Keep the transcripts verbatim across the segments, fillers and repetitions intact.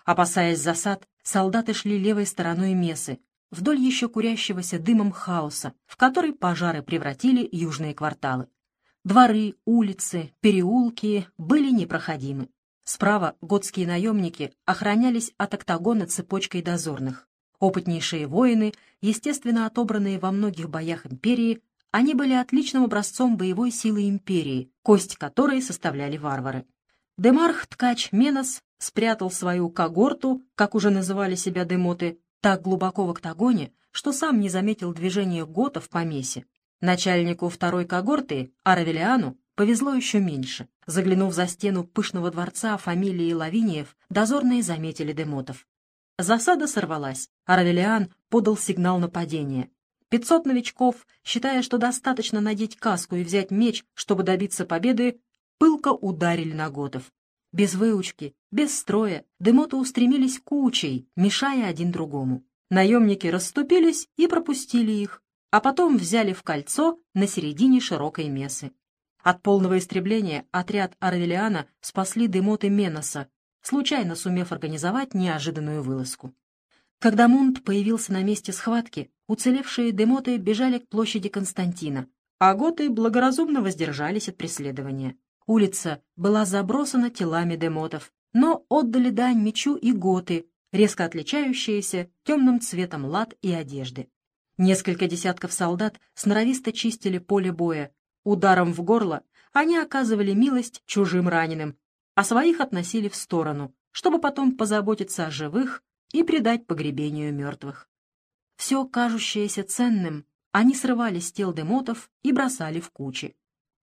Опасаясь засад, солдаты шли левой стороной Мессы, вдоль еще курящегося дымом хаоса, в который пожары превратили южные кварталы. Дворы, улицы, переулки были непроходимы. Справа готские наемники охранялись от октагона цепочкой дозорных. Опытнейшие воины, естественно отобранные во многих боях империи, они были отличным образцом боевой силы империи, кость которой составляли варвары. Демарх-ткач Менос спрятал свою когорту, как уже называли себя демоты, так глубоко в октагоне, что сам не заметил движения готов по Мессе. Начальнику второй когорты, Аравелиану, повезло еще меньше. Заглянув за стену пышного дворца фамилии Лавиниев, дозорные заметили демотов. Засада сорвалась. Аравелиан подал сигнал нападения. Пятьсот новичков, считая, что достаточно надеть каску и взять меч, чтобы добиться победы, пылко ударили на готов. Без выучки, без строя, демоты устремились кучей, мешая один другому. Наемники расступились и пропустили их, а потом взяли в кольцо на середине широкой Мессы. От полного истребления отряд Аравелиана спасли демоты Меноса, случайно сумев организовать неожиданную вылазку. Когда Мунт появился на месте схватки, уцелевшие демоты бежали к площади Константина, а готы благоразумно воздержались от преследования. Улица была забросана телами демотов, но отдали дань мечу и готы, резко отличающиеся темным цветом лат и одежды. Несколько десятков солдат сноровисто чистили поле боя. Ударом в горло они оказывали милость чужим раненым, а своих относили в сторону, чтобы потом позаботиться о живых и предать погребению мертвых. Все кажущееся ценным они срывали с тел демотов и бросали в кучи.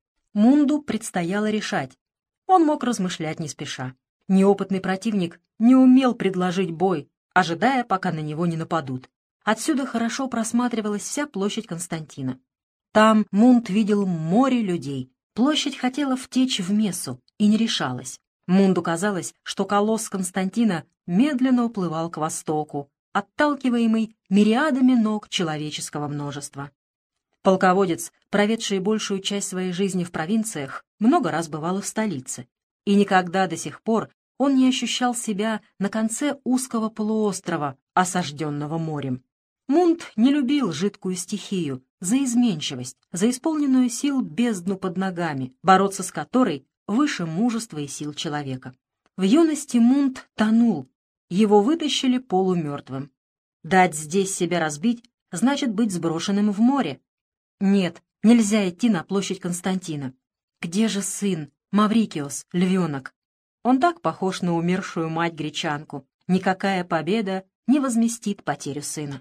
Мунду предстояло решать. Он мог размышлять не спеша. Неопытный противник не умел предложить бой, ожидая, пока на него не нападут. Отсюда хорошо просматривалась вся площадь Константина. Там Мунт видел море людей. Площадь хотела втечь в Мессу и не решалась. Мунду казалось, что колосс Константина медленно уплывал к востоку, отталкиваемый мириадами ног человеческого множества. Полководец, проведший большую часть своей жизни в провинциях, много раз бывал и в столице. И никогда до сих пор он не ощущал себя на конце узкого полуострова, осажденного морем. Мунт не любил жидкую стихию за изменчивость, за исполненную сил бездну под ногами, бороться с которой выше мужества и сил человека. В юности Мунт тонул, его вытащили полумертвым. Дать здесь себя разбить значит быть сброшенным в море. Нет, нельзя идти на площадь Константина. Где же сын, Маврикиос, львенок? Он так похож на умершую мать-гречанку. Никакая победа не возместит потерю сына.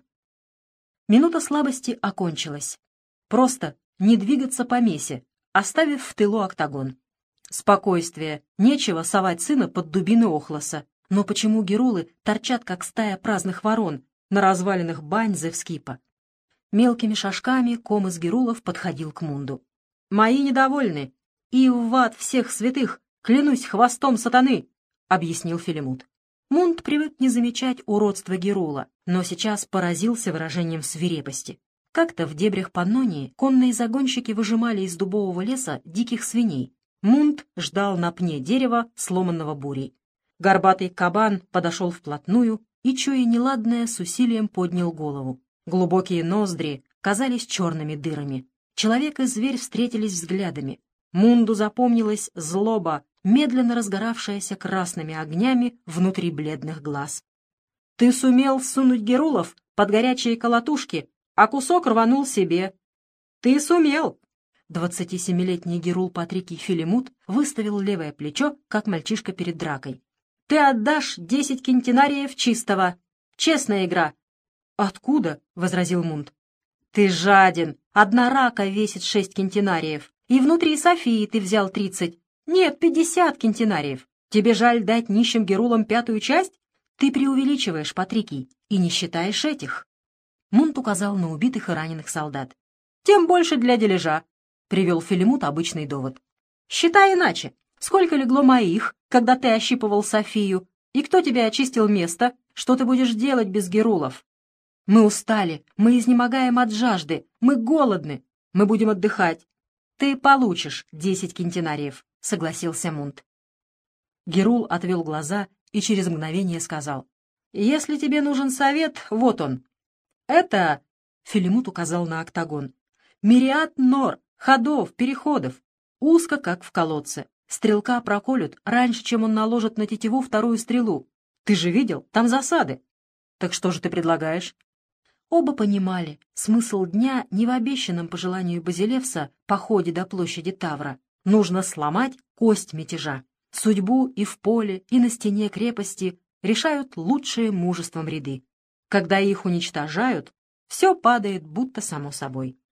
Минута слабости окончилась. Просто не двигаться по Мессе, оставив в тылу октагон. Спокойствие, нечего совать сына под дубины Охлоса. Но почему герулы торчат, как стая праздных ворон, на развалинах бань Зевскипа? Мелкими шажками ком из герулов подходил к Мунду. «Мои недовольны, и в ад всех святых, клянусь хвостом сатаны!» — объяснил Филимут. Мунд привык не замечать уродства герула, но сейчас поразился выражением свирепости. Как-то в дебрях Паннонии конные загонщики выжимали из дубового леса диких свиней. Мунд ждал на пне дерева, сломанного бурей. Горбатый кабан подошел вплотную и, чуя неладное, с усилием поднял голову. Глубокие ноздри казались черными дырами. Человек и зверь встретились взглядами. Мунду запомнилась злоба, медленно разгоравшаяся красными огнями внутри бледных глаз. «Ты сумел сунуть герулов под горячие колотушки, а кусок рванул себе. Ты сумел!» Двадцатисемилетний герул Патрикий Филимут выставил левое плечо, как мальчишка перед дракой. «Ты отдашь десять кентинариев чистого. Честная игра». «Откуда?» — возразил Мунд. «Ты жаден. Одна рака весит шесть кентинариев. И внутри Софии ты взял тридцать. Нет, пятьдесят кентинариев. Тебе жаль дать нищим герулам пятую часть? Ты преувеличиваешь, Патрикий, и не считаешь этих». Мунд указал на убитых и раненых солдат. «Тем больше для дележа», — привел Филимут обычный довод. «Считай иначе. Сколько легло моих, когда ты ощипывал Софию? И кто тебе очистил место? Что ты будешь делать без герулов? Мы устали, мы изнемогаем от жажды, мы голодны, мы будем отдыхать. Ты получишь десять кентинариев», — согласился Мунд. Герул отвел глаза и через мгновение сказал: «Если тебе нужен совет, вот он. Это...» — Филимут указал на октагон. «Мириад нор, ходов, переходов. Узко, как в колодце. Стрелка проколют раньше, чем он наложит на тетиву вторую стрелу. Ты же видел, там засады. Так что же ты предлагаешь?» Оба понимали, смысл дня не в обещанном по желанию Базилевса походе до площади Тавра. Нужно сломать кость мятежа. Судьбу и в поле, и на стене крепости решают лучшие мужеством ряды. Когда их уничтожают, все падает будто само собой.